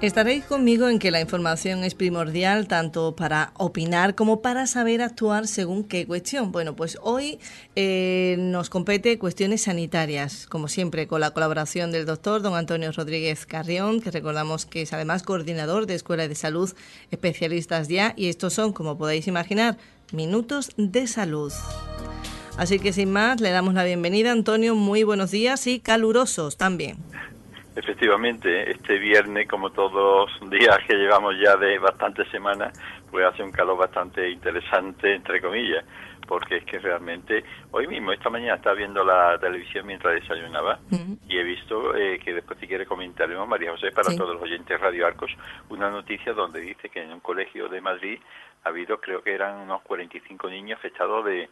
Estaréis conmigo en que la información es primordial tanto para opinar como para saber actuar según qué cuestión. Bueno, pues hoy nos compete cuestiones sanitarias, como siempre, con la colaboración del doctor don Antonio Rodríguez Carrión, que recordamos que es además coordinador de Escuela de Salud Especialistas Ya, y estos son, como podéis imaginar, minutos de salud. Así que sin más, le damos la bienvenida, Antonio, muy buenos días y calurosos también. Efectivamente, este viernes, como todos los días que llevamos ya de bastantes semanas, pues hace un calor bastante interesante, entre comillas, porque es que realmente, hoy mismo, esta mañana, estaba viendo la televisión mientras desayunaba y he visto que después, si quiere, comentaremos, María José, para todos los oyentes de Radio Arcos, una noticia donde dice que en un colegio de Madrid ha habido, creo que eran unos 45 niños afectados de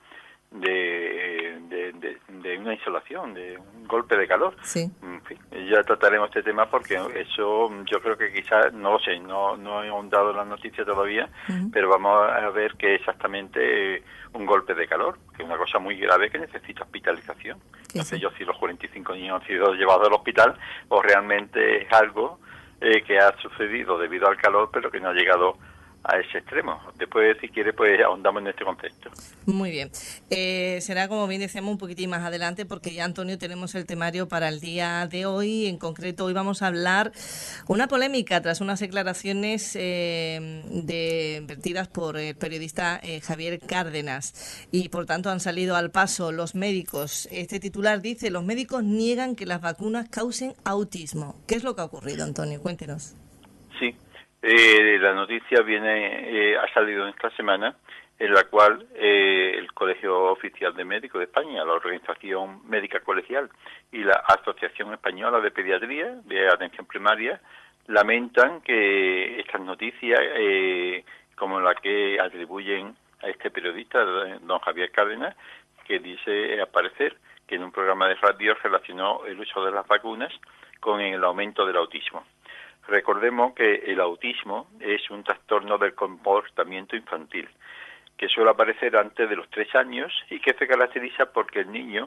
una insolación, de un golpe de calor. Sí. En fin, ya trataremos este tema porque eso yo creo que quizás, no lo sé, no he ahondado en la noticia todavía, pero vamos a ver que exactamente un golpe de calor, que es una cosa muy grave que necesita hospitalización. No sé yo si los 45 niños han sido llevados al hospital o realmente es algo que ha sucedido debido al calor, pero que no ha llegado a ese extremo. Después, si quiere, pues ahondamos en este concepto. Muy bien. Será, como bien decíamos, un poquitín más adelante, porque ya, Antonio, tenemos el temario para el día de hoy. En concreto, hoy vamos a hablar una polémica tras unas declaraciones vertidas por el periodista Javier Cárdenas, y por tanto han salido al paso los médicos. Este titular dice: los médicos niegan que las vacunas causen autismo. ¿Qué es lo que ha ocurrido, Antonio? Cuéntenos. Sí. La noticia ha salido esta semana, en la cual el Colegio Oficial de Médicos de España, la Organización Médica Colegial y la Asociación Española de Pediatría de Atención Primaria lamentan que estas noticias, como la que atribuyen a este periodista, don Javier Cárdenas, que dice aparecer que en un programa de radio relacionó el uso de las vacunas con el aumento del autismo. Recordemos que el autismo es un trastorno del comportamiento infantil que suele aparecer antes de los 3 años y que se caracteriza porque el niño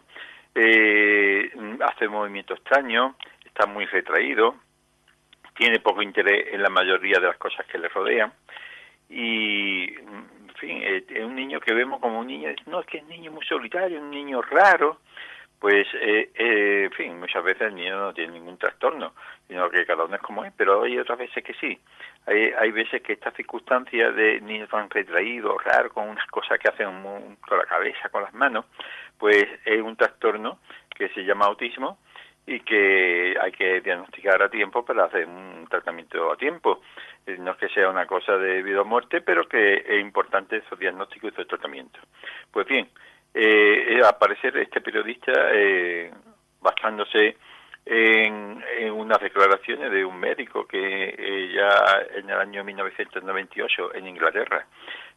hace movimientos extraños, está muy retraído, tiene poco interés en la mayoría de las cosas que le rodean y, en fin, es un niño que vemos como un niño, no, es que es un niño muy solitario, un niño raro. Pues, en fin, muchas veces el niño no tiene ningún trastorno, sino que cada uno es como es, pero hay otras veces que sí. Hay veces que estas circunstancias de niños tan retraídos, raros, con unas cosas que hacen con la cabeza, con las manos, pues es un trastorno que se llama autismo y que hay que diagnosticar a tiempo para hacer un tratamiento a tiempo. No es que sea una cosa de vida o muerte, pero que es importante esos diagnósticos y esos tratamientos. Pues bien, aparecer este periodista basándose en unas declaraciones de un médico que ya en el año 1998 en Inglaterra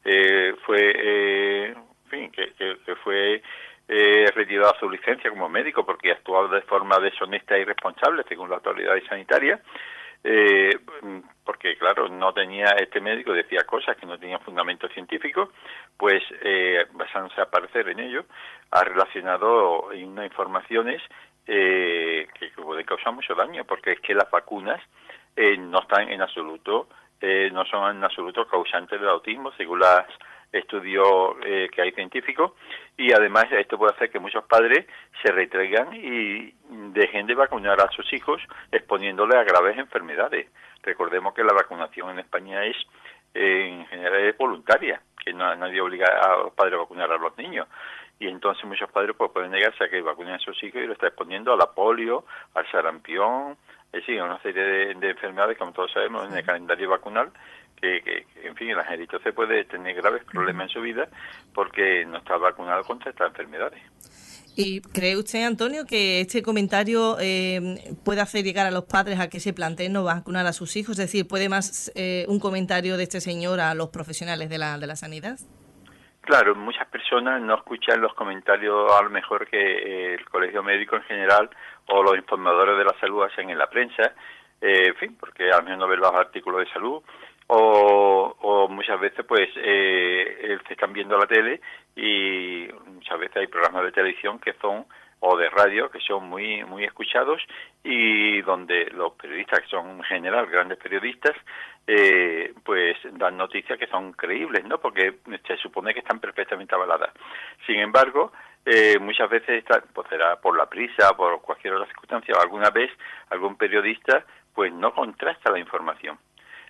fue, en fin, que fue retirado su licencia como médico porque actuaba de forma deshonesta e irresponsable según las autoridades sanitarias. Porque claro, no tenía, este médico decía cosas que no tenían fundamento científico, pues basándose a parecer en ello, ha relacionado en unas informaciones que pueden causar mucho daño, porque es que las vacunas no están en absoluto, no son en absoluto causantes del autismo, según los estudios que hay científicos, y además esto puede hacer que muchos padres se retraigan y dejen de vacunar a sus hijos exponiéndoles a graves enfermedades. Recordemos que la vacunación en España es en general es voluntaria, que nadie obliga a los padres a vacunar a los niños, y entonces muchos padres pues pueden negarse a que vacunen a sus hijos y lo están exponiendo a la polio, al sarampión, es decir, a una serie de enfermedades, como todos sabemos, en el calendario vacunal, que en fin, el angelito se puede tener graves problemas en su vida porque no está vacunado contra estas enfermedades. ¿Y cree usted, Antonio, que este comentario puede hacer llegar a los padres a que se planteen no vacunar a sus hijos? Es decir, ¿puede más un comentario de este señor a los profesionales de la sanidad? Claro, muchas personas no escuchan los comentarios a lo mejor que el colegio médico en general o los informadores de la salud hacen en la prensa, en fin, porque al menos no ven los artículos de salud o muchas veces pues se están viendo la tele y muchas veces hay programas de televisión que son o de radio, que son muy muy escuchados, y donde los periodistas, que son en general grandes periodistas, pues dan noticias que son creíbles, ¿no? Porque se supone que están perfectamente avaladas. Sin embargo, muchas veces pues será por la prisa, por cualquier otra circunstancia, o alguna vez algún periodista pues no contrasta la información,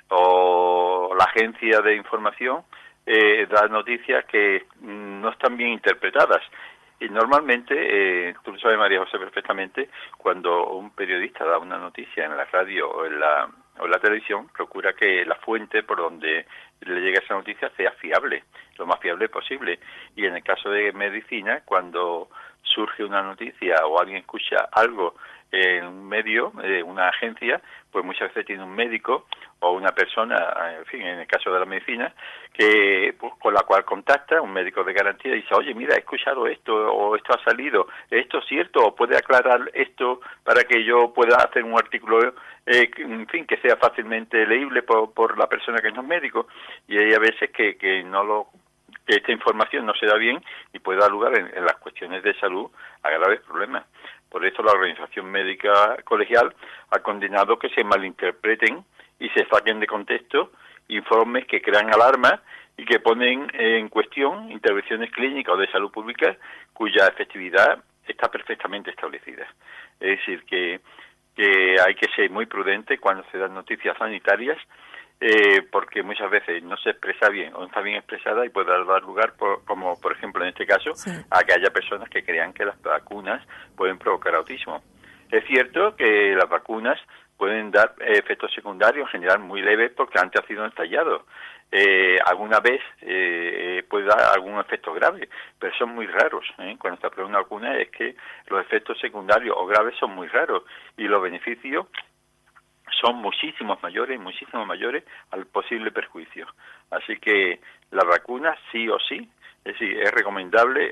o la agencia de información da noticias que no están bien interpretadas. Y normalmente, tú lo sabes, María José, perfectamente, cuando un periodista da una noticia en la radio o en la televisión, procura que la fuente por donde le llegue esa noticia sea fiable, lo más fiable posible. Y en el caso de medicina, cuando surge una noticia o alguien escucha algo en un medio, una agencia, pues muchas veces tiene un médico o una persona, en fin, en el caso de la medicina, que pues, con la cual contacta, un médico de garantía, y dice, oye, mira, he escuchado esto, o esto ha salido, ¿esto es cierto? ¿O puede aclarar esto para que yo pueda hacer un artículo, en fin, que sea fácilmente leíble por la persona que no es médico? Y hay a veces que esta información no se da bien y puede dar lugar en las cuestiones de salud a graves problemas. Por eso la Organización Médica Colegial ha condenado que se malinterpreten y se saquen de contexto informes que crean alarma y que ponen en cuestión intervenciones clínicas o de salud pública cuya efectividad está perfectamente establecida. Es decir, que hay que ser muy prudente cuando se dan noticias sanitarias, porque muchas veces no se expresa bien o no está bien expresada y puede dar lugar, como por ejemplo en este caso, Sí. a que haya personas que crean que las vacunas pueden provocar autismo. Es cierto que las vacunas pueden dar efectos secundarios en general muy leves porque antes ha sido ensayado. Alguna vez puede dar algún efecto grave, pero son muy raros. Cuando se aprueba una vacuna es que los efectos secundarios o graves son muy raros y los beneficios son muchísimo mayores al posible perjuicio. Así que la vacuna sí o sí, es decir, es recomendable,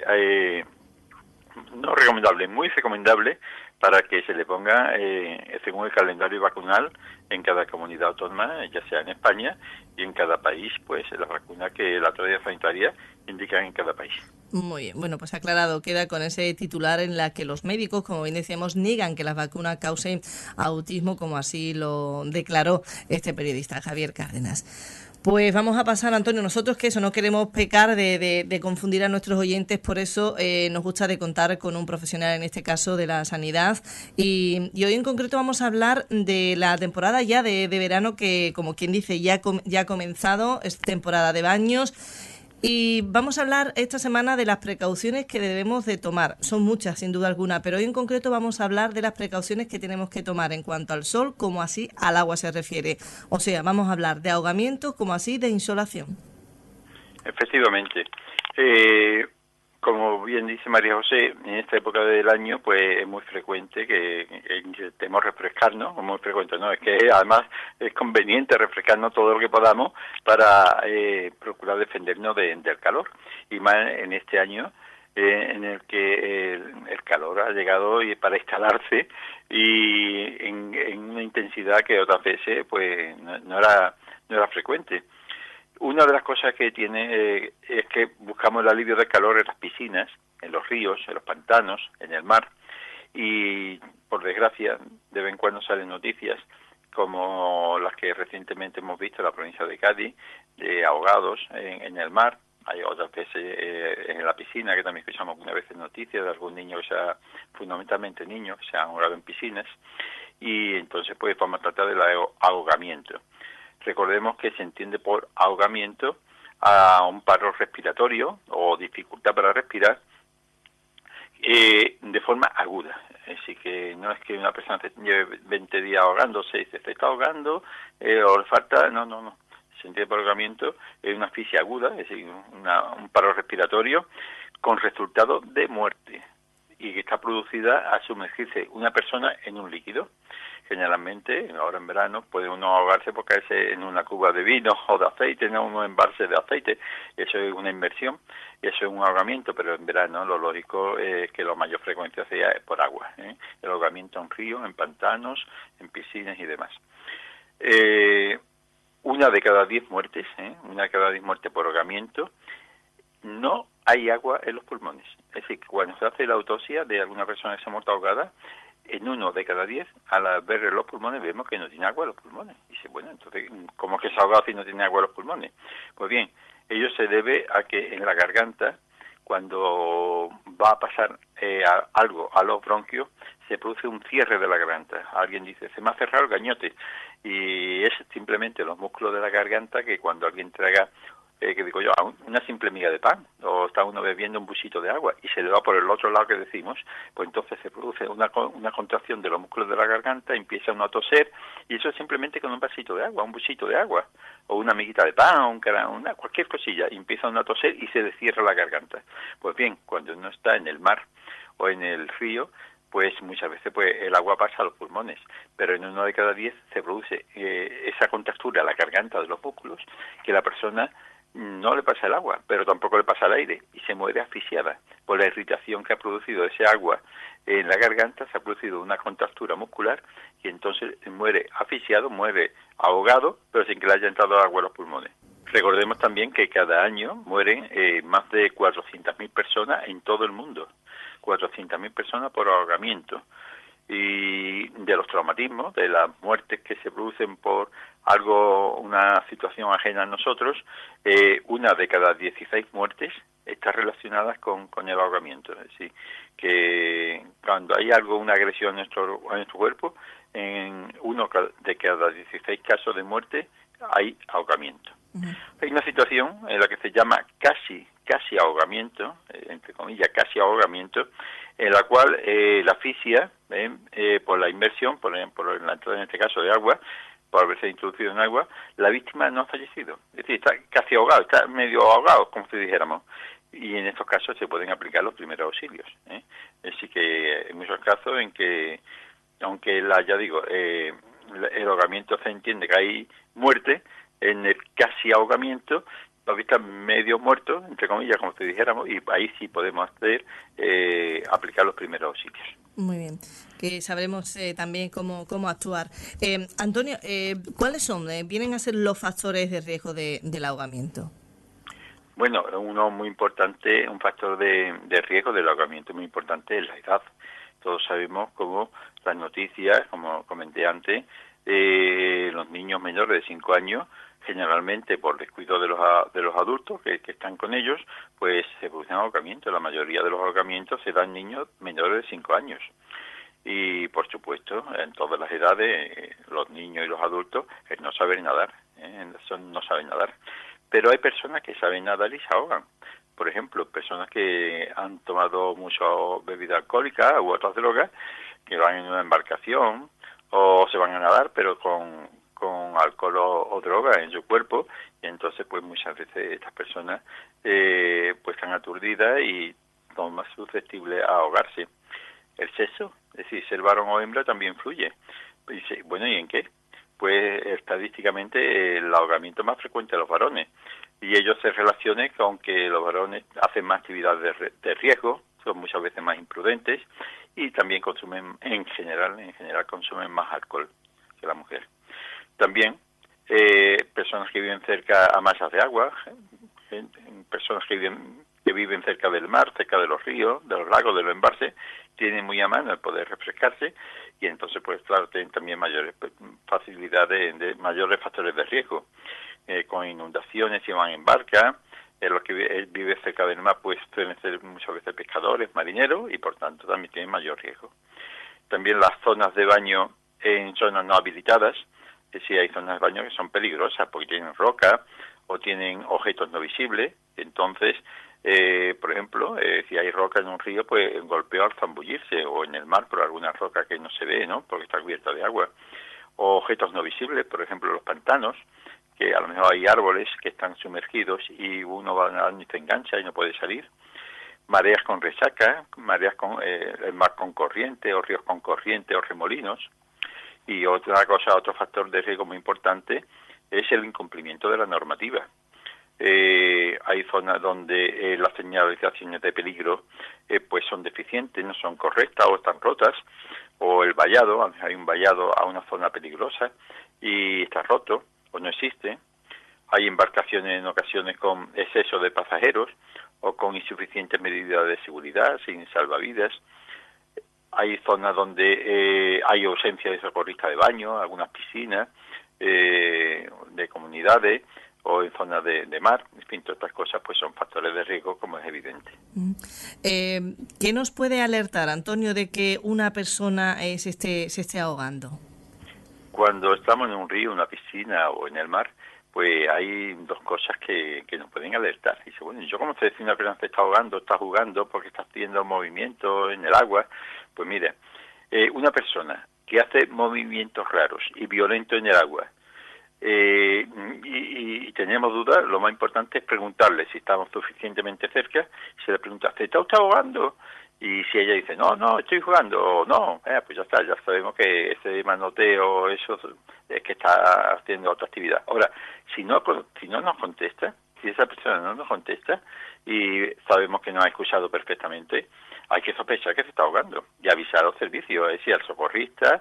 no recomendable, muy recomendable para que se le ponga según el calendario vacunal en cada comunidad autónoma, ya sea en España, y en cada país, pues la vacuna que la autoridad sanitaria indica en cada país. Muy bien, bueno, pues aclarado queda con ese titular en la que los médicos, como bien decíamos, niegan que las vacunas causen autismo, como así lo declaró este periodista, Javier Cárdenas. Pues vamos a pasar, Antonio, nosotros que eso no queremos pecar de confundir a nuestros oyentes, por eso nos gusta de contar con un profesional, en este caso de la sanidad, y hoy en concreto vamos a hablar de la temporada ya de verano que, como quien dice, ya ha comenzado, es temporada de baños. Y vamos a hablar esta semana de las precauciones que debemos de tomar. Son muchas, sin duda alguna, pero hoy en concreto vamos a hablar de las precauciones que tenemos que tomar en cuanto al sol, como así al agua se refiere. O sea, vamos a hablar de ahogamiento, como así de insolación. Efectivamente. Como bien dice María José, en esta época del año pues es muy frecuente que intentemos refrescarnos, muy frecuente, ¿no? Es que además es conveniente refrescarnos todo lo que podamos para procurar defendernos del calor. Y más en este año en el que el calor ha llegado para instalarse y en una intensidad que otras veces pues no era frecuente. Una de las cosas que tiene es que buscamos el alivio del calor en las piscinas, en los ríos, en los pantanos, en el mar, y por desgracia de vez en cuando salen noticias como las que recientemente hemos visto en la provincia de Cádiz, de ahogados en el mar. Hay otras veces en la piscina, que también escuchamos algunas veces noticias de algún niño fundamentalmente niños, que se han ahogado en piscinas, y entonces pues vamos a tratar del ahogamiento. Recordemos que se entiende por ahogamiento a un paro respiratorio o dificultad para respirar de forma aguda. Así que no es que una persona lleve 20 días ahogándose y se está ahogando o le falta, no. Se entiende por ahogamiento es una asfixia aguda, es decir, un paro respiratorio con resultado de muerte y que está producida al sumergirse una persona en un líquido. Generalmente, ahora en verano, puede uno ahogarse por caerse en una cuba de vino o de aceite, no un embalse de aceite. Eso es una inmersión, eso es un ahogamiento, pero en verano lo lógico es que la mayor frecuencia sea por agua. El ahogamiento en ríos, en pantanos, en piscinas y demás. Una de cada 10 muertes, una de cada 10 muertes por ahogamiento, no hay agua en los pulmones. Es decir, que cuando se hace la autopsia de alguna persona que se ha muerto ahogada, en 1 de cada 10, al ver los pulmones, vemos que no tiene agua en los pulmones. Y dice, bueno, entonces, ¿cómo es que se ha ahogado si no tiene agua en los pulmones? Pues bien, ello se debe a que en la garganta, cuando va a pasar algo a los bronquios, se produce un cierre de la garganta. Alguien dice, se me ha cerrado el gañote. Y es simplemente los músculos de la garganta que cuando alguien traga, que digo yo, una simple miga de pan, o está uno bebiendo un busito de agua y se le va por el otro lado que decimos, pues entonces se produce una contracción de los músculos de la garganta, empieza uno a toser, y eso es simplemente con un vasito de agua, un busito de agua, o una miguita de pan, o cualquier cosilla, y empieza uno a toser y se descierra la garganta. Pues bien, cuando uno está en el mar o en el río, pues muchas veces pues el agua pasa a los pulmones, pero en 1 de cada 10 se produce esa contractura a la garganta de los músculos, que la persona no le pasa el agua, pero tampoco le pasa el aire, y se muere asfixiada por la irritación que ha producido ese agua en la garganta. Se ha producido una contractura muscular y entonces muere asfixiado, muere ahogado, pero sin que le haya entrado agua a los pulmones. Recordemos también que cada año mueren más de 400.000 personas en todo el mundo, 400.000 personas por ahogamiento. Y de los traumatismos, de las muertes que se producen por una situación ajena a nosotros, 1 de cada 16 muertes está relacionada con el ahogamiento. Es decir, que cuando hay una agresión a nuestro cuerpo, en 1 de cada 16 casos de muerte hay ahogamiento. Hay una situación en la que se llama casi ahogamiento, entre comillas, casi ahogamiento, en la cual la asfixia, por la inmersión, por la entrada en este caso de agua, por haberse introducido en agua, la víctima no ha fallecido. Es decir, está casi ahogado, está medio ahogado, como si dijéramos. Y en estos casos se pueden aplicar los primeros auxilios. Así que hay muchos casos en que, aunque el ahogamiento se entiende que hay muerte, en el casi ahogamiento todavía está medio muerto, entre comillas, como si dijéramos, y ahí sí podemos aplicar los primeros auxilios. Muy bien, que sabremos también cómo actuar. Antonio, ¿cuáles vienen a ser los factores de riesgo del ahogamiento? Bueno, uno muy importante, un factor de riesgo del ahogamiento muy importante es la edad. Todos sabemos cómo las noticias, como comenté antes, los niños menores de 5 años, generalmente por descuido de los adultos que están con ellos, pues se producen ahogamientos. La mayoría de los ahogamientos se dan en niños menores de 5 años. Y, por supuesto, en todas las edades, los niños y los adultos no saben nadar, no saben nadar. Pero hay personas que saben nadar y se ahogan. Por ejemplo, personas que han tomado mucho bebida alcohólica u otras drogas, que van en una embarcación o se van a nadar, pero con alcohol o droga en su cuerpo, y entonces pues muchas veces estas personas pues están aturdidas y son más susceptibles a ahogarse. El sexo, es decir, ser varón o hembra también influye. Dice, bueno, ¿y en qué? Pues estadísticamente el ahogamiento más frecuente de los varones, y ellos se relacionan con que los varones hacen más actividades de riesgo, son muchas veces más imprudentes y también consumen en general consumen más alcohol que la mujer. También personas que viven cerca a masas de agua, personas que viven cerca del mar, cerca de los ríos, de los lagos, de los embalses, tienen muy a mano el poder refrescarse, y entonces pues claro, tienen también mayores facilidades, mayores factores de riesgo, con inundaciones si van en barca. Los que viven cerca del mar pues suelen ser muchas veces pescadores, marineros, y por tanto también tienen mayor riesgo. También las zonas de baño en zonas no habilitadas, es decir, hay zonas de baño que son peligrosas porque tienen roca o tienen objetos no visibles. Entonces, por ejemplo, si hay roca en un río, pues golpea al zambullirse, o en el mar por alguna roca que no se ve, ¿no?, porque está cubierta de agua. O objetos no visibles, por ejemplo, los pantanos, que a lo mejor hay árboles que están sumergidos y uno va nadando y se engancha y no puede salir. Mareas con resaca, mareas con el mar con corriente, o ríos con corriente, o remolinos. Y otro factor de riesgo muy importante es el incumplimiento de la normativa. Hay zonas donde las señalizaciones de peligro pues son deficientes, no son correctas o están rotas, o el vallado, hay un vallado a una zona peligrosa y está roto o no existe. Hay embarcaciones en ocasiones con exceso de pasajeros o con insuficientes medidas de seguridad, sin salvavidas. Hay zonas donde hay ausencia de socorrista de baño, algunas piscinas de comunidades o en zonas de mar. En fin, todas estas cosas pues son factores de riesgo, como es evidente. ¿Qué nos puede alertar, Antonio, de que una persona se esté ahogando? Cuando estamos en un río, una piscina o en el mar, pues hay dos cosas que nos pueden alertar. Dice, bueno, yo como sé si una persona se está ahogando, está jugando porque está haciendo movimientos en el agua, pues mira, una persona que hace movimientos raros y violentos en el agua, y tenemos dudas, lo más importante es preguntarle si estamos suficientemente cerca. Se le pregunta, ¿te está usted ahogando? Y si ella dice, no, estoy jugando, o no, pues ya está, ya sabemos que ese manoteo, eso es que está haciendo otra actividad. Ahora, si no nos contesta, si esa persona no nos contesta y sabemos que nos ha escuchado perfectamente, hay que sospechar que se está ahogando y avisar a los servicios, es decir, al socorrista,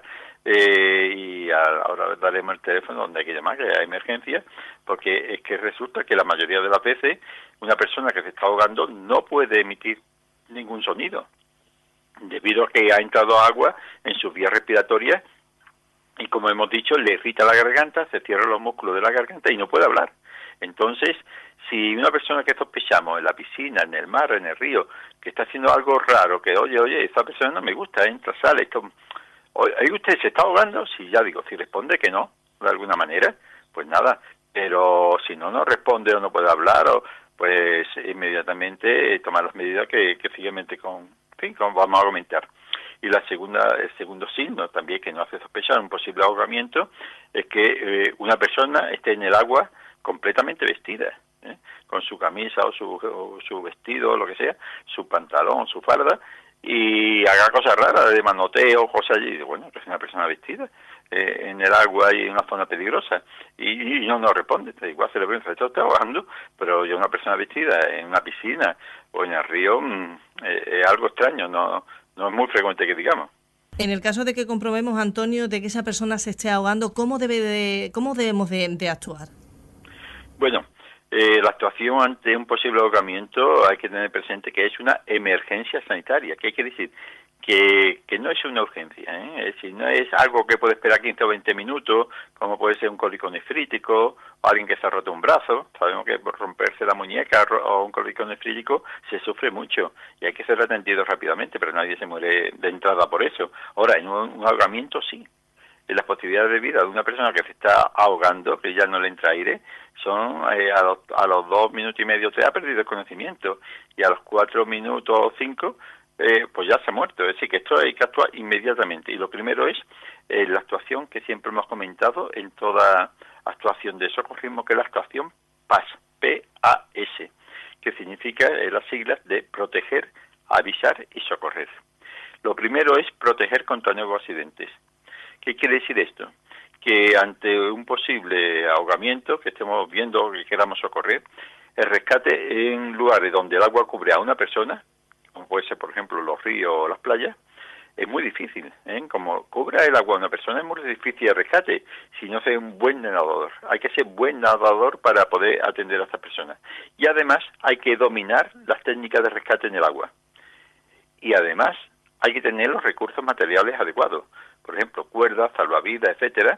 ahora daremos el teléfono donde hay que llamar, que hay emergencia, porque es que resulta que la mayoría de las veces una persona que se está ahogando no puede emitir ningún sonido, debido a que ha entrado agua en sus vías respiratorias y, como hemos dicho, le irrita la garganta, se cierran los músculos de la garganta y no puede hablar. Entonces, si una persona que sospechamos en la piscina, en el mar, en el río, que está haciendo algo raro, que oye, esa persona no me gusta, entra, sale, esto, oye, usted se está ahogando, si ya digo, si responde que no, de alguna manera, pues nada, pero si no responde o no puede hablar, pues inmediatamente tomar las medidas que siguiente vamos a comentar. Y el segundo signo también que nos hace sospechar un posible ahogamiento es que una persona esté en el agua completamente vestida, con su camisa o su vestido o lo que sea, su pantalón, su farda, y haga cosas raras de manoteo, cosas allí. Bueno, es una persona vestida en el agua y en una zona peligrosa y no nos responde. Igual se le pregunta, está ahogando, pero ya una persona vestida en una piscina o en el río es algo extraño, no es muy frecuente que digamos. En el caso de que comprobemos, Antonio, de que esa persona se esté ahogando, ¿cómo debemos de actuar? Bueno, la actuación ante un posible ahogamiento hay que tener presente que es una emergencia sanitaria. ¿Qué quiere decir? Que no es una urgencia, es decir, no es algo que puede esperar 15 o 20 minutos, como puede ser un cólico nefrítico, o alguien que se ha roto un brazo. Sabemos que por romperse la muñeca o un cólico nefrítico se sufre mucho y hay que ser atendido rápidamente, pero nadie se muere de entrada por eso. Ahora, en un ahogamiento sí. Las posibilidades de vida de una persona que se está ahogando, que ya no le entra aire, son a los 2 minutos y medio 3 ha perdido el conocimiento y a los 4 minutos o 5 pues ya se ha muerto. Es decir, que esto hay que actuar inmediatamente. Y lo primero es la actuación que siempre hemos comentado en toda actuación de socorrismo, que es la actuación PAS, P-A-S, que significa las siglas de proteger, avisar y socorrer. Lo primero es proteger contra nuevos accidentes. ¿Qué quiere decir esto? Que ante un posible ahogamiento que estemos viendo, que queramos socorrer, el rescate en lugares donde el agua cubre a una persona, como puede ser, por ejemplo, los ríos o las playas, es muy difícil. Como cubra el agua a una persona, es muy difícil el rescate si no es un buen nadador. Hay que ser buen nadador para poder atender a esta persona. Y además hay que dominar las técnicas de rescate en el agua. Y además hay que tener los recursos materiales adecuados. Por ejemplo, cuerdas, salvavidas, etcétera,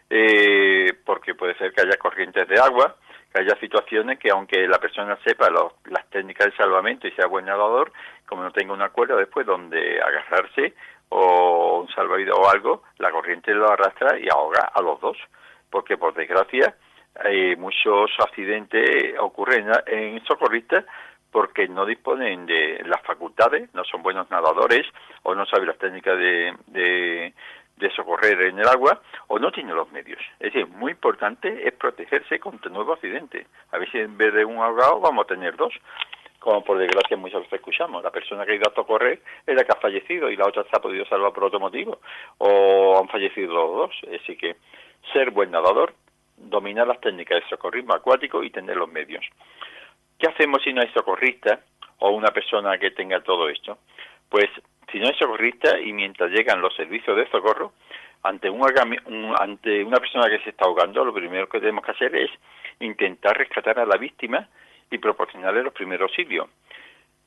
porque puede ser que haya corrientes de agua, que haya situaciones que aunque la persona sepa las técnicas de salvamento y sea buen nadador, como no tenga una cuerda después donde agarrarse o un salvavidas o algo, la corriente lo arrastra y ahoga a los dos, porque por desgracia muchos accidentes ocurren en socorristas porque no disponen de las facultades, no son buenos nadadores o no saben las técnicas de socorrer en el agua o no tienen los medios. Es decir, muy importante es protegerse contra nuevos accidentes. A veces en vez de un ahogado vamos a tener dos, como por desgracia muchas veces escuchamos. La persona que ha ido a socorrer es la que ha fallecido y la otra se ha podido salvar por otro motivo, o han fallecido los dos. Así que ser buen nadador, dominar las técnicas de socorrismo acuático y tener los medios. ¿Qué hacemos si no hay socorrista o una persona que tenga todo esto? Pues si no hay socorrista y mientras llegan los servicios de socorro, ante una persona que se está ahogando, lo primero que tenemos que hacer es intentar rescatar a la víctima y proporcionarle los primeros auxilios.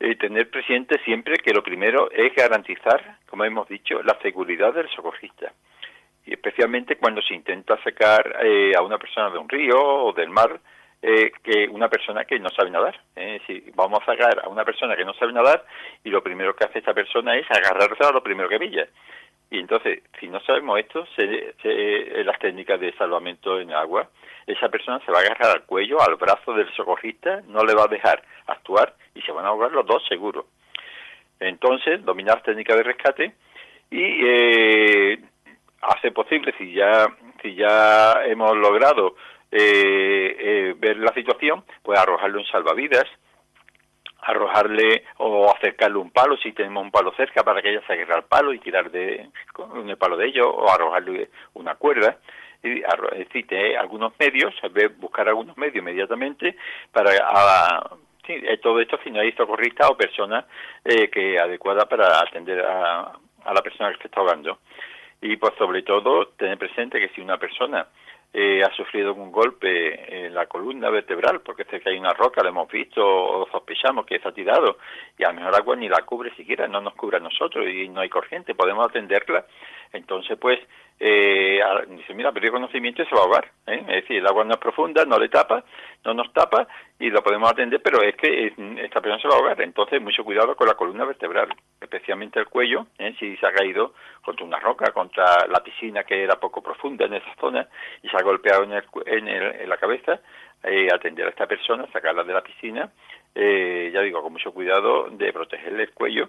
tener presente siempre que lo primero es garantizar, como hemos dicho, la seguridad del socorrista. Y especialmente cuando se intenta sacar a una persona de un río o del mar, que una persona que no sabe nadar. Si vamos a sacar a una persona que no sabe nadar y lo primero que hace esta persona es agarrarse a lo primero que pilla. Y entonces, si no sabemos esto, las técnicas de salvamento en agua, esa persona se va a agarrar al cuello, al brazo del socorrista, no le va a dejar actuar y se van a ahogar los dos seguros. Entonces, dominar técnicas de rescate y hace posible, si ya hemos logrado ver la situación, pues arrojarle un salvavidas, arrojarle o acercarle un palo si tenemos un palo cerca para que ella se agarre al palo y tirar con el palo de ello, o arrojarle una cuerda. Y existe algunos medios, buscar algunos medios inmediatamente para todo esto si no hay socorrista o persona que adecuada para atender a la persona que se está ahogando. Y pues sobre todo tener presente que si una persona ha sufrido un golpe en la columna vertebral, porque sé que hay una roca, la hemos visto o sospechamos que se ha tirado, y a lo mejor agua ni la cubre siquiera, no nos cubre a nosotros y no hay corriente, podemos atenderla, entonces pues dice, mira, perdió conocimiento y se va a ahogar, es decir, el agua no es profunda, no le tapa, no nos tapa y la podemos atender, pero es que esta persona se va a ahogar, entonces mucho cuidado con la columna vertebral, especialmente el cuello, si se ha caído contra una roca, contra la piscina que era poco profunda en esa zona y se ha golpeado en la cabeza, atender a esta persona, sacarla de la piscina, ya digo, con mucho cuidado de protegerle el cuello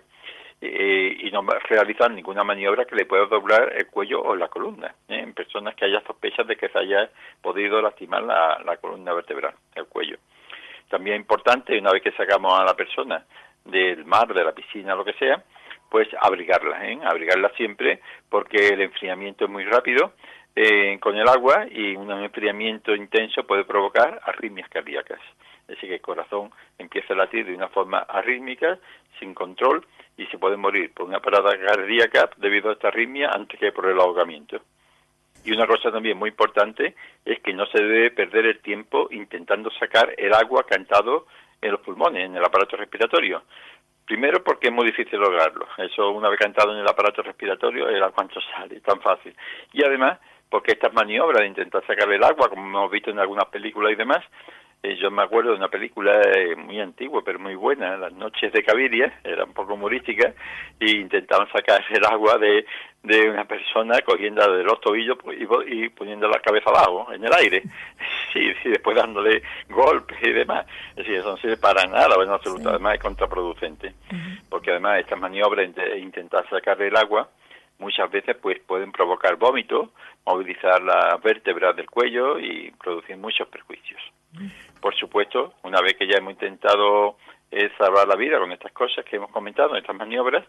y no realizar ninguna maniobra que le pueda doblar el cuello o la columna, en personas que haya sospechas de que se haya podido lastimar la columna vertebral, el cuello. También importante, una vez que sacamos a la persona del mar, de la piscina, lo que sea, pues abrigarla siempre, porque el enfriamiento es muy rápido con el agua y un enfriamiento intenso puede provocar arritmias cardíacas. Es decir, que el corazón empieza a latir de una forma arrítmica, sin control, y se puede morir por una parada cardíaca debido a esta arritmia antes que por el ahogamiento. Y una cosa también muy importante es que no se debe perder el tiempo intentando sacar el agua que ha entrado en los pulmones, en el aparato respiratorio. Primero porque es muy difícil lograrlo. Eso, una vez que ha entrado en el aparato respiratorio, el agua no sale, es tan fácil. Y además, porque estas maniobras de intentar sacar el agua, como hemos visto en algunas películas y demás, yo me acuerdo de una película muy antigua, pero muy buena, Las noches de Cabiria, era un poco humorística, e intentaban sacar el agua de una persona cogiendo de los tobillos y poniendo la cabeza abajo, en el aire, y después dándole golpes y demás. Es decir, eso no sirve para nada, en absoluto, además es contraproducente, porque además estas maniobras de intentar sacar el agua, muchas veces pues pueden provocar vómitos, movilizar las vértebras del cuello y producir muchos perjuicios. Por supuesto, una vez que ya hemos intentado salvar la vida con estas cosas que hemos comentado, estas maniobras,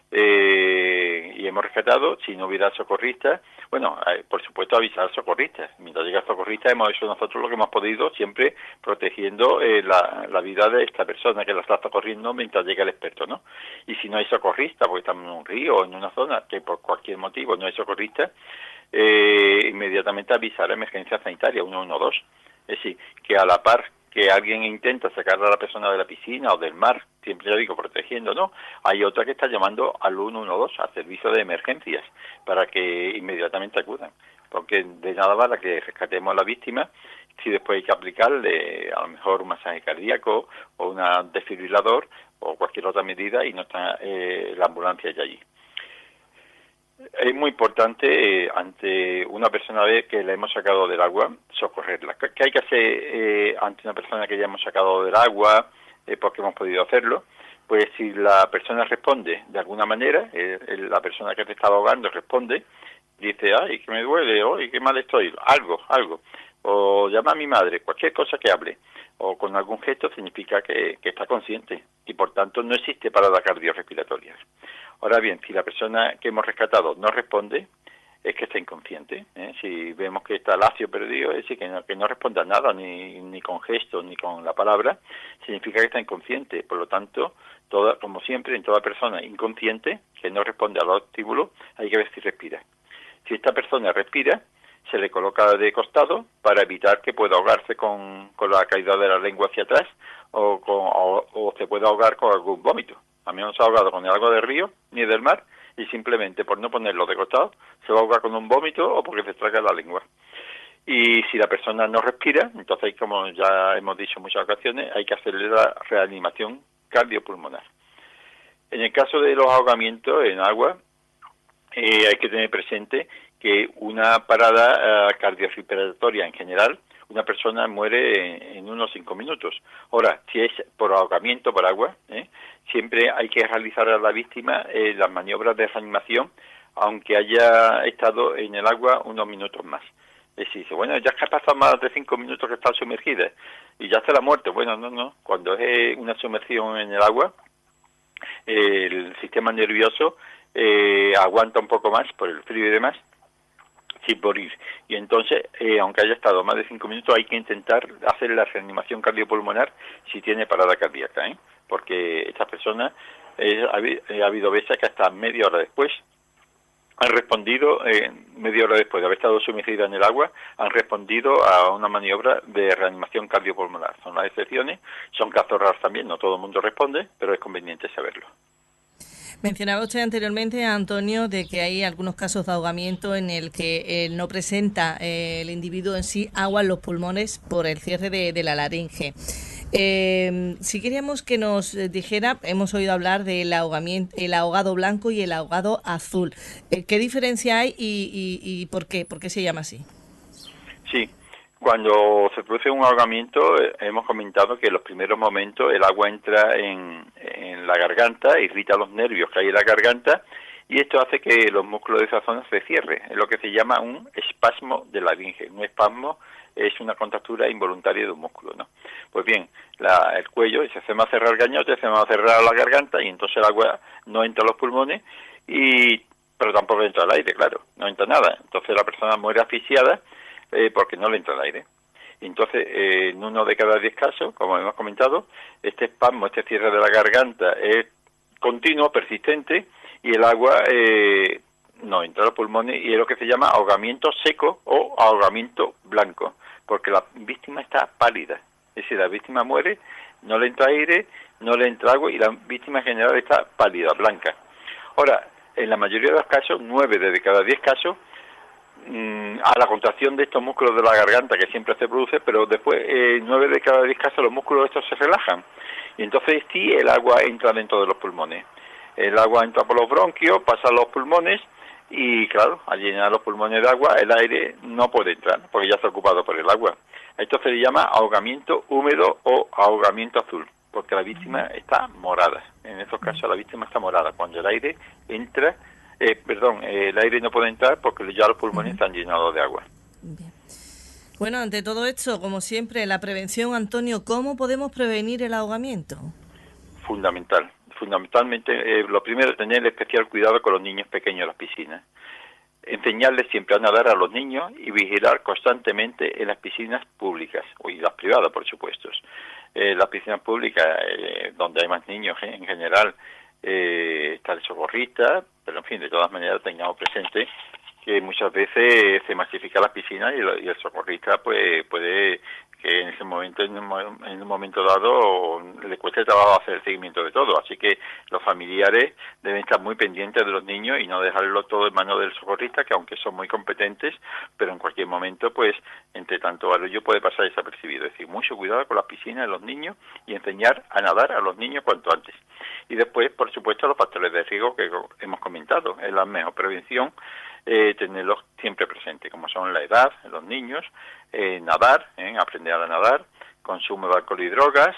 y hemos rescatado, si no hubiera socorristas, bueno, por supuesto avisar al socorrista. Mientras llega el socorrista hemos hecho nosotros lo que hemos podido, siempre protegiendo la vida de esta persona que la está socorriendo mientras llega el experto, ¿no? Y si no hay socorrista, porque estamos en un río o en una zona que por cualquier motivo no hay socorrista, inmediatamente avisar a emergencia sanitaria 112. Es decir, que a la par que alguien intenta sacar a la persona de la piscina o del mar, siempre ya digo, protegiendo, ¿no? Hay otra que está llamando al 112, al servicio de emergencias, para que inmediatamente acudan. Porque de nada vale que rescatemos a la víctima si después hay que aplicarle a lo mejor un masaje cardíaco o un desfibrilador o cualquier otra medida y no está la ambulancia ya allí. Es muy importante ante una persona que la hemos sacado del agua, socorrerla. ¿Qué hay que hacer ante una persona que ya hemos sacado del agua porque hemos podido hacerlo? Pues si la persona responde de alguna manera, la persona que te está ahogando responde, dice, ay, que me duele, ay, qué mal estoy, algo, o llama a mi madre, cualquier cosa que hable, o con algún gesto significa que está consciente y por tanto no existe parada cardiorrespiratoria. Ahora bien, si la persona que hemos rescatado no responde, es que está inconsciente. Si vemos que está lacio perdido, es decir, que no responde a nada, ni con gestos, ni con la palabra, significa que está inconsciente. Por lo tanto, como siempre, en toda persona inconsciente que no responde a los estímulos, hay que ver si respira. Si esta persona respira, se le coloca de costado para evitar que pueda ahogarse con la caída de la lengua hacia atrás o se pueda ahogar con algún vómito. A mí no se ha ahogado con el agua del río ni del mar y simplemente por no ponerlo de costado se va a ahogar con un vómito o porque se traga la lengua. Y si la persona no respira, entonces, como ya hemos dicho en muchas ocasiones, hay que hacerle la reanimación cardiopulmonar. En el caso de los ahogamientos en agua, hay que tener presente que una parada cardiorrespiratoria en general, una persona muere en unos 5 minutos. Ahora, si es por ahogamiento por agua, siempre hay que realizar a la víctima las maniobras de reanimación, aunque haya estado en el agua unos minutos más. Es decir, bueno, ya que ha pasado más de 5 minutos que está sumergida y ya está la muerte. Bueno, no. Cuando es una sumersión en el agua, el sistema nervioso aguanta un poco más por el frío y demás, sin morir. Y entonces, aunque haya estado más de 5 minutos, hay que intentar hacer la reanimación cardiopulmonar si tiene parada cardíaca, porque estas personas, ha habido veces que hasta media hora después han respondido, media hora después de haber estado sumergida en el agua, han respondido a una maniobra de reanimación cardiopulmonar. Son las excepciones, son casos raros también, no todo el mundo responde, pero es conveniente saberlo. Mencionaba usted anteriormente, Antonio, de que hay algunos casos de ahogamiento en el que no presenta el individuo en sí agua en los pulmones por el cierre de la laringe. Si queríamos que nos dijera, hemos oído hablar del ahogamiento, el ahogado blanco y el ahogado azul. ¿Qué diferencia hay y por qué? ¿Por qué se llama así? Sí, cuando se produce un ahogamiento, hemos comentado que en los primeros momentos el agua entra en la garganta, irrita los nervios que hay en la garganta y esto hace que los músculos de esa zona se cierren. Es lo que se llama un espasmo de laringe. Un espasmo es una contractura involuntaria de un músculo, ¿no? Pues bien, el cuello se hace más cerrar el gañote, se más cerrar la garganta y entonces el agua no entra a los pulmones pero tampoco entra al aire, claro, no entra nada. Entonces la persona muere asfixiada porque no le entra el aire. Entonces, en 1 de cada 10 casos, como hemos comentado, este espasmo, este cierre de la garganta es continuo, persistente, y el agua no entra a los pulmones, y es lo que se llama ahogamiento seco o ahogamiento blanco, porque la víctima está pálida. Es decir, la víctima muere, no le entra aire, no le entra agua, y la víctima en general está pálida, blanca. Ahora, en la mayoría de los casos, 9 de cada 10 casos, a la contracción de estos músculos de la garganta que siempre se produce, pero después 9 de cada 10 casos los músculos estos se relajan y entonces sí el agua entra dentro de los pulmones. El agua entra por los bronquios, pasa a los pulmones y claro, al llenar los pulmones de agua el aire no puede entrar porque ya está ocupado por el agua. Esto se le llama ahogamiento húmedo o ahogamiento azul, porque la víctima está morada. En estos casos la víctima está morada cuando el aire entra. El aire no puede entrar porque ya los pulmones están llenados de agua. Bien. Bueno, ante todo esto, como siempre, la prevención, Antonio, ¿cómo podemos prevenir el ahogamiento? Fundamentalmente, lo primero es tener especial cuidado con los niños pequeños en las piscinas. Enseñarles siempre a nadar a los niños y vigilar constantemente en las piscinas públicas, y las privadas, por supuesto. Las piscinas públicas, donde hay más niños en general, está el socorrista, pero en fin, de todas maneras tengamos presente que muchas veces se masifica las piscinas y el socorrista pues puede que en ese momento, en un momento dado, le cueste trabajo hacer el seguimiento de todo. Así que los familiares deben estar muy pendientes de los niños y no dejarlo todo en manos del socorrista, que aunque son muy competentes, pero en cualquier momento, pues, entre tanto barullo puede pasar desapercibido. Es decir, mucho cuidado con las piscinas de los niños y enseñar a nadar a los niños cuanto antes. Y después, por supuesto, los factores de riesgo que hemos comentado. Es la mejor prevención tenerlos siempre presentes, como son la edad, los niños, nadar, aprender a nadar, consumo de alcohol y drogas,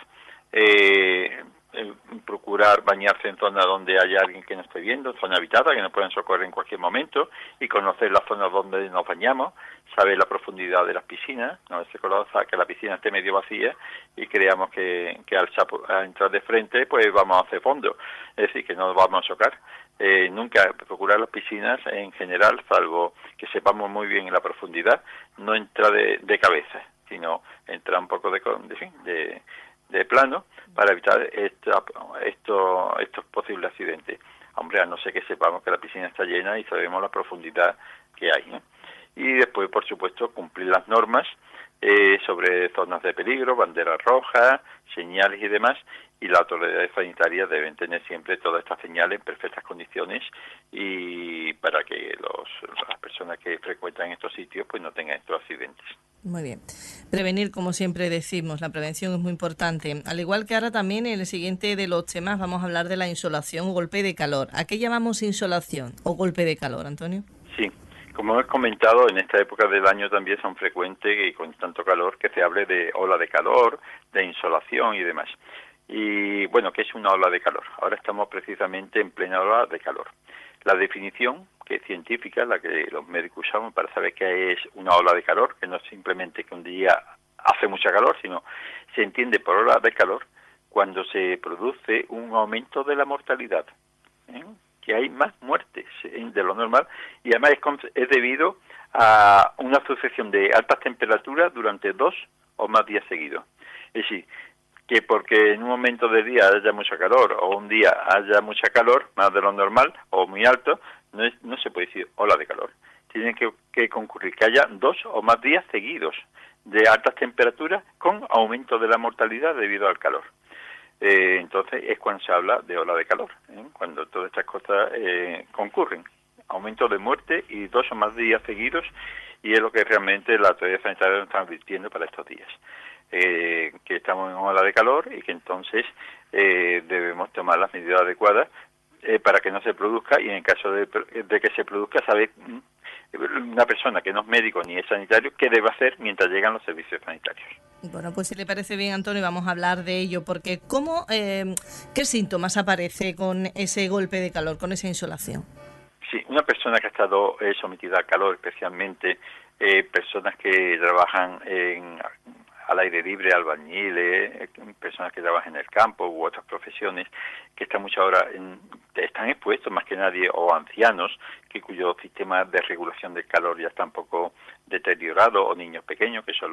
procurar bañarse en zonas donde haya alguien que no esté viendo, zona habitada, que nos pueden socorrer en cualquier momento, y conocer las zonas donde nos bañamos, saber la profundidad de las piscinas, no se conoce que la piscina esté medio vacía y creamos que al entrar de frente pues vamos a hacer fondo, es decir, que no nos vamos a chocar. Nunca procurar las piscinas en general, salvo que sepamos muy bien en la profundidad, no entra de cabeza, sino entra un poco de plano para evitar estos posibles accidentes. Hombre, a no ser que sepamos que la piscina está llena y sabemos la profundidad que hay, ¿no? y después, por supuesto, cumplir las normas sobre zonas de peligro, banderas rojas, señales y demás, y las autoridades sanitarias deben tener siempre todas estas señales en perfectas condiciones y para que las personas que frecuentan estos sitios pues no tengan estos accidentes. Muy bien. Prevenir, como siempre decimos, la prevención es muy importante. Al igual que ahora también en el siguiente de los temas vamos a hablar de la insolación o golpe de calor. ¿A qué llamamos insolación o golpe de calor, Antonio? Sí, como he comentado, en esta época del año también son frecuentes y con tanto calor que se hable de ola de calor, de insolación y demás. Y bueno, ¿qué es una ola de calor? Ahora estamos precisamente en plena ola de calor. La definición, que es científica, la que los médicos usamos para saber qué es una ola de calor, que no es simplemente que un día hace mucha calor, sino se entiende por ola de calor cuando se produce un aumento de la mortalidad, que hay más muertes de lo normal, y además es debido a una sucesión de altas temperaturas durante 2 o más días seguidos. Es decir, que porque en un momento del día haya mucha calor o un día haya mucha calor, más de lo normal o muy alto, no se puede decir ola de calor. Tiene que concurrir que haya 2 o más días seguidos de altas temperaturas con aumento de la mortalidad debido al calor. Entonces es cuando se habla de ola de calor, cuando todas estas cosas concurren. Aumento de muerte y 2 o más días seguidos, y es lo que realmente la autoridad sanitaria nos está advirtiendo para estos días. Que estamos en ola de calor y que entonces debemos tomar las medidas adecuadas para que no se produzca, y en caso de que se produzca, saber una persona que no es médico ni es sanitario qué debe hacer mientras llegan los servicios sanitarios. Bueno, pues si le parece bien, Antonio, vamos a hablar de ello, porque ¿qué síntomas aparece con ese golpe de calor, con esa insolación? Sí, una persona que ha estado sometida al calor, especialmente personas que trabajan al aire libre, albañiles, personas que trabajan en el campo u otras profesiones que están muchas horas, están expuestos más que nadie, o ancianos cuyo sistema de regulación del calor ya está un poco deteriorado, o niños pequeños, que son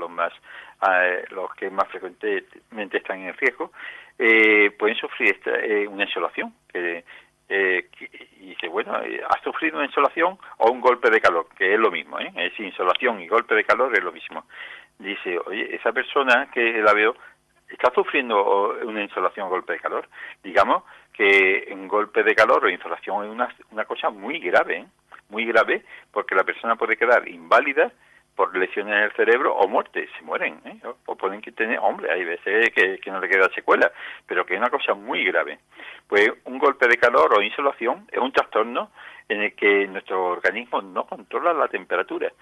los que más frecuentemente están en riesgo, pueden sufrir una insolación y que bueno, ha sufrido una insolación o un golpe de calor, que es lo mismo, es decir, insolación y golpe de calor es lo mismo. Dice, oye, esa persona que la veo está sufriendo una insolación o golpe de calor. Digamos que un golpe de calor o insolación es una cosa muy grave, porque la persona puede quedar inválida por lesiones en el cerebro o muerte, se mueren, o pueden tener, hombre, hay veces que no le queda secuela, pero que es una cosa muy grave. Pues un golpe de calor o insolación es un trastorno en el que nuestro organismo no controla la temperatura,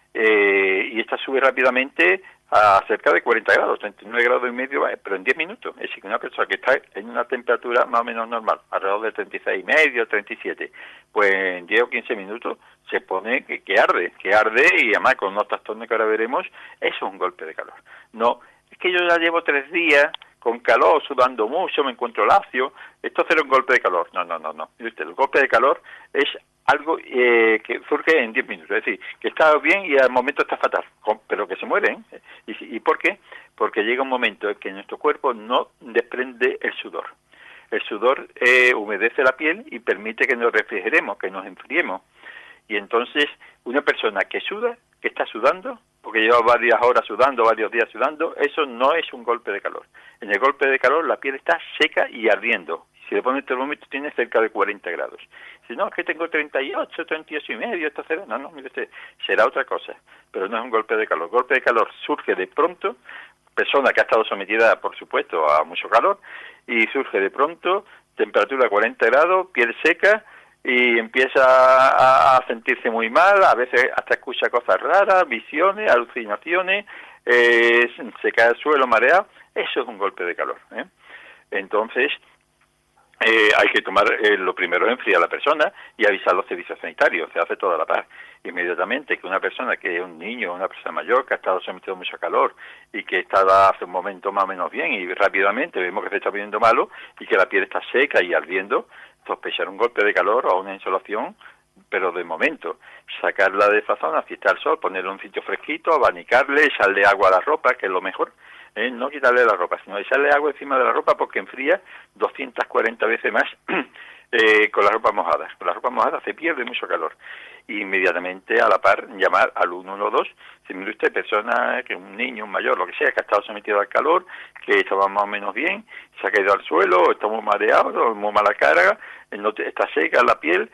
y esta sube rápidamente a cerca de 40 grados, 39 grados y medio, pero en 10 minutos. Es decir, que una persona que está en una temperatura más o menos normal, alrededor de 36 y medio, 37, pues en 10 o 15 minutos se pone que arde, y además con unos trastornos que ahora veremos, eso es un golpe de calor. No, es que yo ya llevo 3 días con calor, sudando mucho, me encuentro lacio, esto será un golpe de calor. No. Mire usted, el golpe de calor es algo que surge en 10 minutos, es decir, que está bien y al momento está fatal, pero que se mueren. ¿Y por qué? Porque llega un momento en que nuestro cuerpo no desprende el sudor. El sudor humedece la piel y permite que nos refrigeremos, que nos enfriemos. Y entonces una persona que suda, que está sudando, porque lleva varias horas sudando, varios días sudando, eso no es un golpe de calor. En el golpe de calor la piel está seca y ardiendo. Si le pone el termómetro tiene cerca de 40 grados. Si no, es que tengo 38, 38 y medio, esto será. No, mire usted, será otra cosa, pero no es un golpe de calor. El golpe de calor surge de pronto, persona que ha estado sometida, por supuesto, a mucho calor, y surge de pronto, temperatura 40 grados, piel seca, y empieza a sentirse muy mal, a veces hasta escucha cosas raras, visiones, alucinaciones, se cae al suelo mareado. Eso es un golpe de calor. Entonces, hay que tomar, lo primero es enfriar a la persona y avisar a los servicios sanitarios, se hace toda la paz. Inmediatamente que una persona, que es un niño, una persona mayor, que ha estado sometido a mucho calor y que estaba hace un momento más o menos bien y rápidamente vemos que se está poniendo malo y que la piel está seca y ardiendo, sospechar un golpe de calor o una insolación, pero de momento, sacarla de esa zona, si está al sol, ponerle un sitio fresquito, abanicarle, echarle agua a la ropa, que es lo mejor. No quitarle la ropa, sino echarle agua encima de la ropa porque enfría 240 veces más con la ropa mojada. Con la ropa mojada se pierde mucho calor. Inmediatamente a la par llamar al 112, si mire usted, persona, que un niño, un mayor, lo que sea, que ha estado sometido al calor, que estaba más o menos bien, se ha caído al suelo, o está muy mareado, o muy mala cara, no está seca la piel,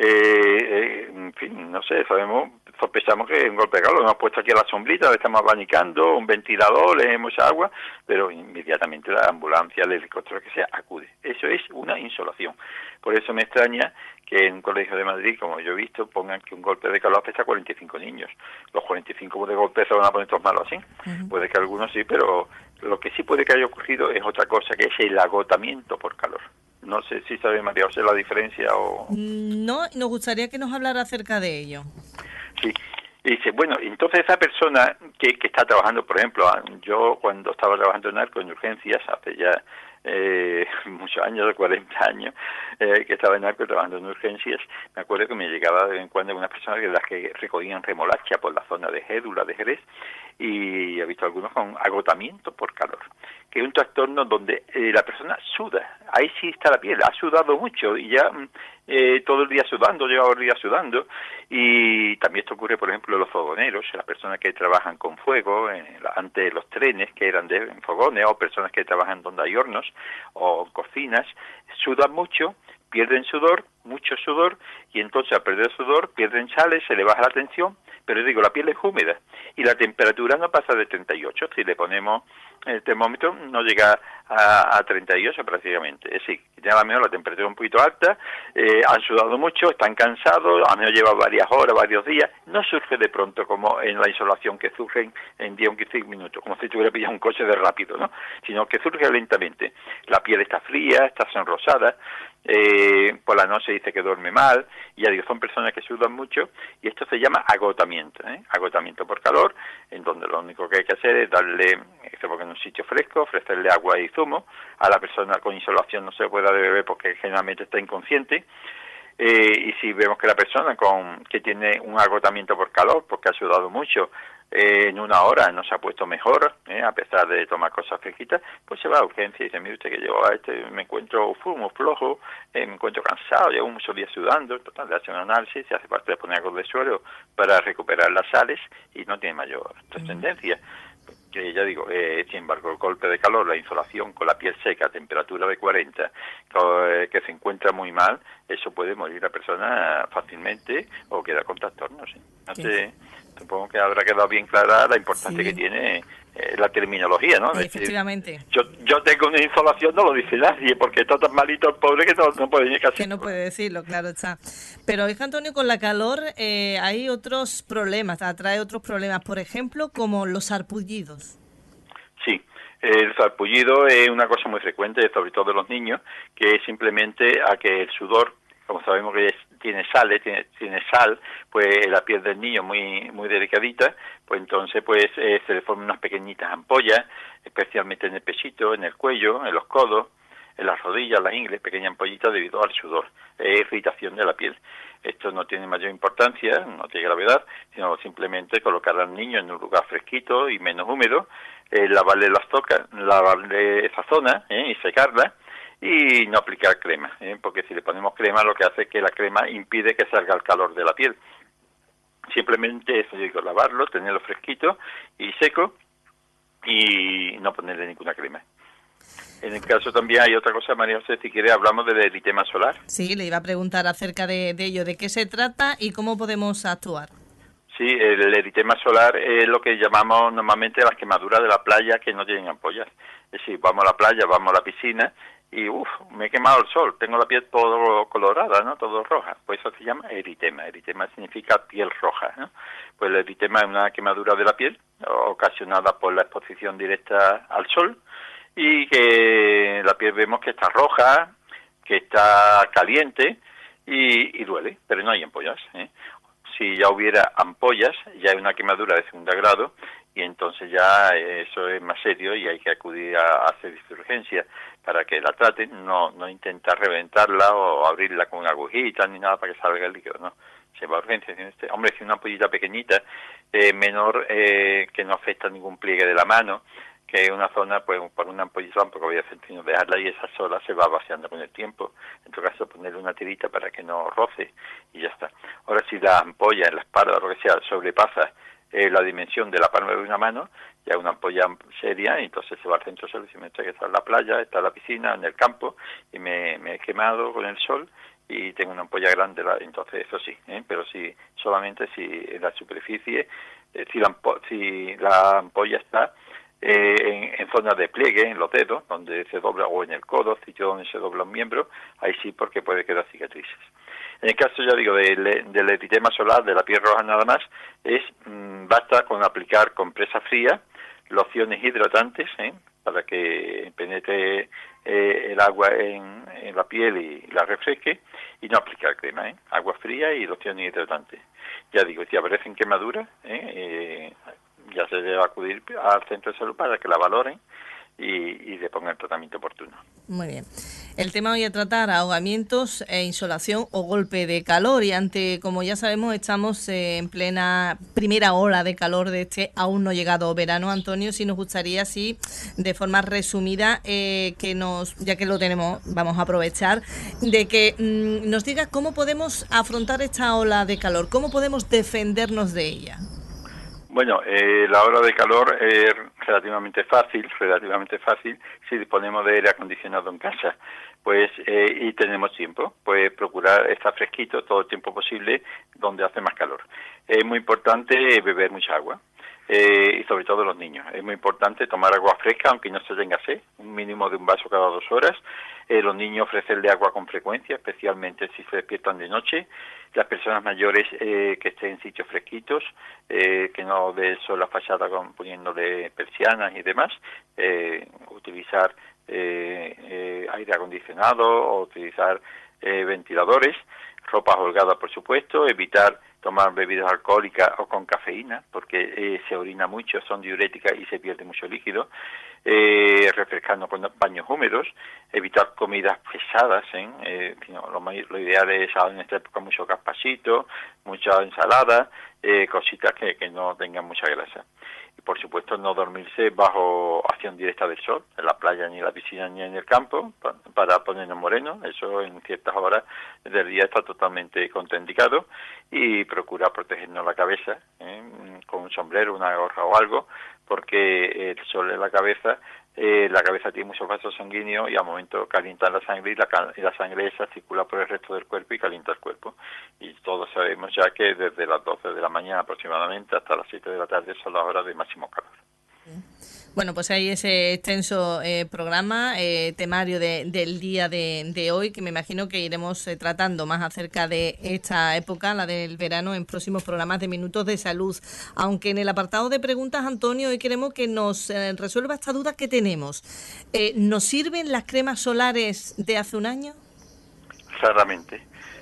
en fin, no sé, sospechamos que es un golpe de calor, lo hemos puesto aquí a la sombrita, le estamos abanicando, un ventilador, le damos agua, pero inmediatamente la ambulancia, el helicóptero que sea, acude. Eso es una insolación. Por eso me extraña que en un colegio de Madrid, como yo he visto, pongan que un golpe de calor afecta a 45 niños. Los 45 de golpe se van a poner todos malos así. Puede que algunos sí, pero lo que sí puede que haya ocurrido es otra cosa, que es el agotamiento por calor. No sé si sabe María José la diferencia o... No, nos gustaría que nos hablara acerca de ello. Sí. Y dice, bueno, entonces esa persona que está trabajando, por ejemplo, yo cuando estaba trabajando en urgencias, hace ya muchos años, de 40 años, que estaba en narco trabajando en urgencias, me acuerdo que me llegaba de vez en cuando unas personas de las que recogían remolacha por la zona de Gédula, de Jerez, y he visto algunos con agotamiento por calor, que es un trastorno donde la persona suda, ahí sí está la piel, ha sudado mucho y ya todo el día sudando, lleva el día sudando, y también esto ocurre, por ejemplo, en los fogoneros, las personas que trabajan con fuego, antes los trenes que eran de fogones, o personas que trabajan donde hay hornos o cocinas, sudan mucho, pierden sudor, mucho sudor, y entonces al perder sudor pierden sales, se le baja la tensión, pero digo, la piel es húmeda y la temperatura no pasa de 38, si le ponemos el termómetro no llega a 38 prácticamente, es decir, ya a lo mejor la temperatura es un poquito alta, han sudado mucho, están cansados, a lo mejor lleva varias horas, varios días, no surge de pronto como en la insolación que surge en 10 o 15 minutos, como si tuviera pillado un coche de rápido, ¿no? Sino que surge lentamente, la piel está fría, está sonrosada, por la noche dice que duerme mal, y ya digo, son personas que sudan mucho, y esto se llama agotamiento, agotamiento por calor, en donde lo único que hay que hacer es darle, porque en un sitio fresco, ofrecerle agua y zumo, a la persona con insolación no se puede dar de beber porque generalmente está inconsciente, y si vemos que la persona que tiene un agotamiento por calor, porque ha sudado mucho, en una hora no se ha puesto mejor, a pesar de tomar cosas fresquitas, pues se va a urgencia y dice, mire usted que llevo me encuentro fumo, flojo, me encuentro cansado, llevo muchos días sudando, total, le hace un análisis, se hace parte de poner algo de suero para recuperar las sales y no tiene mayor trascendencia. Que ya digo, sin embargo, el golpe de calor, la insolación con la piel seca, temperatura de 40, que se encuentra muy mal, eso puede morir la persona fácilmente o queda con trastornos. ¿Sí? Entonces, supongo que habrá quedado bien clara la importancia que tiene la terminología, ¿no? Efectivamente. Yo tengo una insolación, no lo dice nadie, porque está tan malito el pobre que no puede ni casi. Que no puede decirlo, claro está. Pero, hija Antonio, con la calor hay otros problemas, atrae otros problemas, por ejemplo, como los sarpullidos. Sí, el sarpullido es una cosa muy frecuente, sobre todo en los niños, que es simplemente a que el sudor, como sabemos que tiene sal, pues la piel del niño muy muy delicadita, pues entonces pues se le forman unas pequeñitas ampollas, especialmente en el pechito, en el cuello, en los codos, en las rodillas, las ingles, pequeñas ampollitas debido al sudor, irritación de la piel. Esto no tiene mayor importancia, no tiene gravedad, sino simplemente colocar al niño en un lugar fresquito y menos húmedo, lavarle esa zona y secarla, y no aplicar crema, porque si le ponemos crema lo que hace es que la crema impide que salga el calor de la piel. Simplemente eso, digo, lavarlo, tenerlo fresquito y seco y no ponerle ninguna crema. En el caso también hay otra cosa, María José, si quiere hablamos del eritema solar. Sí, le iba a preguntar acerca de ello, de qué se trata y cómo podemos actuar. Sí, el eritema solar es lo que llamamos normalmente las quemaduras de la playa que no tienen ampollas. Es decir, vamos a la playa, vamos a la piscina y me he quemado el sol, tengo la piel todo colorada, ¿no? Todo roja. Pues eso se llama eritema. Eritema significa piel roja, ¿no? Pues el eritema es una quemadura de la piel ocasionada por la exposición directa al sol y que la piel vemos que está roja, que está caliente y duele, pero no hay ampollas, Si ya hubiera ampollas, ya hay una quemadura de 2º grado y entonces ya eso es más serio y hay que acudir a servicio de urgencia para que la traten, no intentar reventarla o abrirla con una agujita ni nada para que salga el líquido, no. Se va a urgencia. Hombre, si una ampollita pequeñita, menor, que no afecta ningún pliegue de la mano, que una zona, pues por una ampolla tampoco voy a hacer sino dejarla y esa sola se va vaciando con el tiempo. En todo caso, ponerle una tirita para que no roce y ya está. Ahora, si la ampolla en la espalda o lo que sea sobrepasa la dimensión de la palma de una mano, ya es una ampolla seria, y entonces se va al centro sol y se me que está en la playa, está en la piscina, en el campo, y me he quemado con el sol y tengo una ampolla grande, entonces eso sí, pero si solamente si en la superficie, si la ampolla está en zonas de pliegue, en los dedos, donde se dobla, o en el codo, sitio donde se dobla un miembro, ahí sí, porque puede quedar cicatrices. En el caso, ya digo, del eritema solar, de la piel roja nada más, basta con aplicar compresa fría, lociones hidratantes, para que penetre el agua en la piel y la refresque, y no aplicar crema, agua fría y lociones hidratantes. Ya digo, si aparecen quemaduras, ya se debe acudir al centro de salud para que la valoren y le pongan el tratamiento oportuno. Muy bien. El tema hoy a tratar, ahogamientos, insolación o golpe de calor. Y como ya sabemos, estamos en plena primera ola de calor de aún no llegado verano. Antonio, si nos gustaría, sí, de forma resumida, ya que lo tenemos, vamos a aprovechar, de que nos diga cómo podemos afrontar esta ola de calor, cómo podemos defendernos de ella. Bueno, la ola de calor es relativamente fácil si disponemos de aire acondicionado en casa, pues y tenemos tiempo, pues procurar estar fresquito todo el tiempo posible donde hace más calor. Es muy importante beber mucha agua. Y sobre todo los niños. Es muy importante tomar agua fresca, aunque no se tenga sed, un mínimo de un vaso cada 2 horas. Los niños ofrecerle agua con frecuencia, especialmente si se despiertan de noche. Las personas mayores que estén en sitios fresquitos, que no dé sol a la fachada poniéndole persianas y demás. Utilizar aire acondicionado o utilizar ventiladores. Ropa holgada, por supuesto. Evitar tomar bebidas alcohólicas o con cafeína, porque se orina mucho, son diuréticas y se pierde mucho líquido. Refrescarnos con baños húmedos, evitar comidas pesadas, lo ideal es en esta época mucho gazpacho, mucha ensalada, cositas que no tengan mucha grasa. Y por supuesto no dormirse bajo acción directa del sol, en la playa, ni en la piscina, ni en el campo, para ponernos morenos. Eso en ciertas horas del día está totalmente contraindicado. Y procurar protegernos la cabeza con un sombrero, una gorra o algo, porque el sol en la cabeza tiene muchos vasos sanguíneos y al momento calientan la sangre y la sangre esa circula por el resto del cuerpo y calienta el cuerpo. Y todos sabemos ya que desde las 12 de la mañana aproximadamente hasta las 7 de la tarde son las horas de máximo calor. Bueno, pues hay ese extenso programa, temario del día de hoy, que me imagino que iremos tratando más acerca de esta época, la del verano, en próximos programas de Minutos de Salud. Aunque en el apartado de preguntas, Antonio, hoy queremos que nos resuelva esta duda que tenemos. ¿Nos sirven las cremas solares de hace un año? Raramente,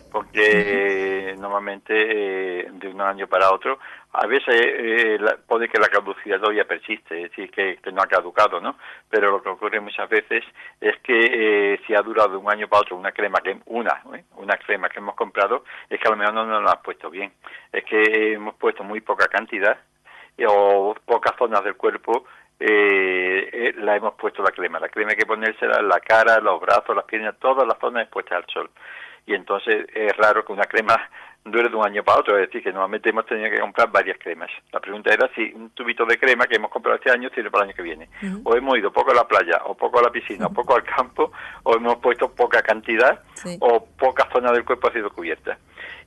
porque normalmente de un año para otro, a veces puede que la caducidad todavía persiste, es decir, que no ha caducado, ¿no? Pero lo que ocurre muchas veces es que si ha durado de un año para otro una crema que hemos comprado, es que a lo mejor no nos la han puesto bien, es que hemos puesto muy poca cantidad o pocas zonas del cuerpo. La hemos puesto la crema hay que ponérsela en la cara, los brazos, las piernas, todas las zonas expuestas al sol, y entonces es raro que una crema dure de un año para otro, es decir, que normalmente hemos tenido que comprar varias cremas. La pregunta era si un tubito de crema que hemos comprado este año sirve para el año que viene. O hemos ido poco a la playa, o poco a la piscina, o poco al campo, o hemos puesto poca cantidad, o poca zona del cuerpo ha sido cubierta.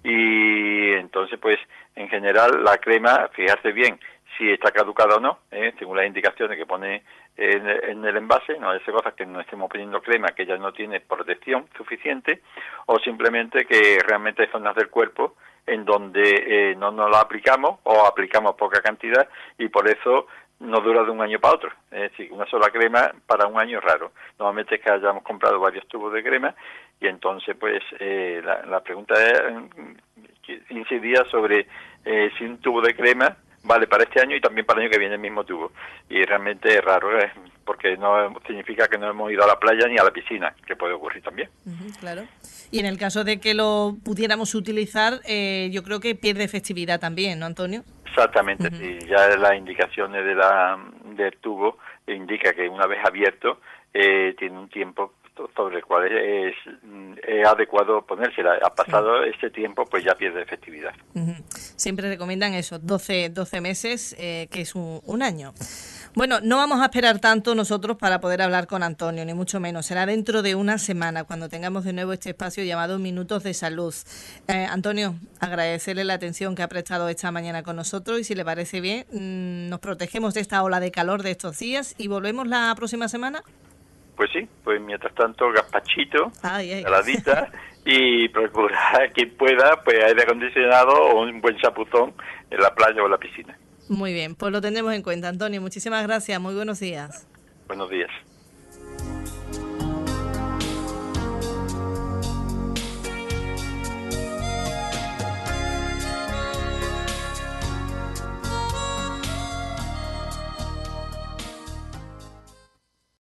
Y entonces, pues, en general, la crema, fijarse bien si está caducada o no, según las indicaciones que pone en el envase, no es cosas que no estemos poniendo crema que ya no tiene protección suficiente, o simplemente que realmente hay zonas del cuerpo en donde no nos la aplicamos o aplicamos poca cantidad y por eso no dura de un año para otro. Es decir, una sola crema para un año es raro. Normalmente es que hayamos comprado varios tubos de crema y entonces pues la pregunta incidía sobre si un tubo de crema vale para este año y también para el año que viene el mismo tubo. Y realmente es raro, porque no significa que no hemos ido a la playa ni a la piscina, que puede ocurrir también. Claro. Y en el caso de que lo pudiéramos utilizar, yo creo que pierde efectividad también, ¿no, Antonio? Exactamente, sí. Ya las indicaciones del tubo indica que una vez abierto tiene un tiempo sobre el cual es adecuado ponérsela. Ha pasado ese tiempo, pues ya pierde efectividad. Siempre recomiendan eso, 12 meses, que es un año. Bueno, no vamos a esperar tanto nosotros para poder hablar con Antonio, ni mucho menos. Será dentro de una semana, cuando tengamos de nuevo este espacio llamado Minutos de Salud. Antonio, agradecerle la atención que ha prestado esta mañana con nosotros y si le parece bien, nos protegemos de esta ola de calor de estos días y volvemos la próxima semana. Pues sí, pues mientras tanto, gazpachito, saladita y procurar quien pueda, pues aire acondicionado o un buen chapuzón en la playa o en la piscina. Muy bien, pues lo tendremos en cuenta, Antonio. Muchísimas gracias, muy buenos días. Buenos días.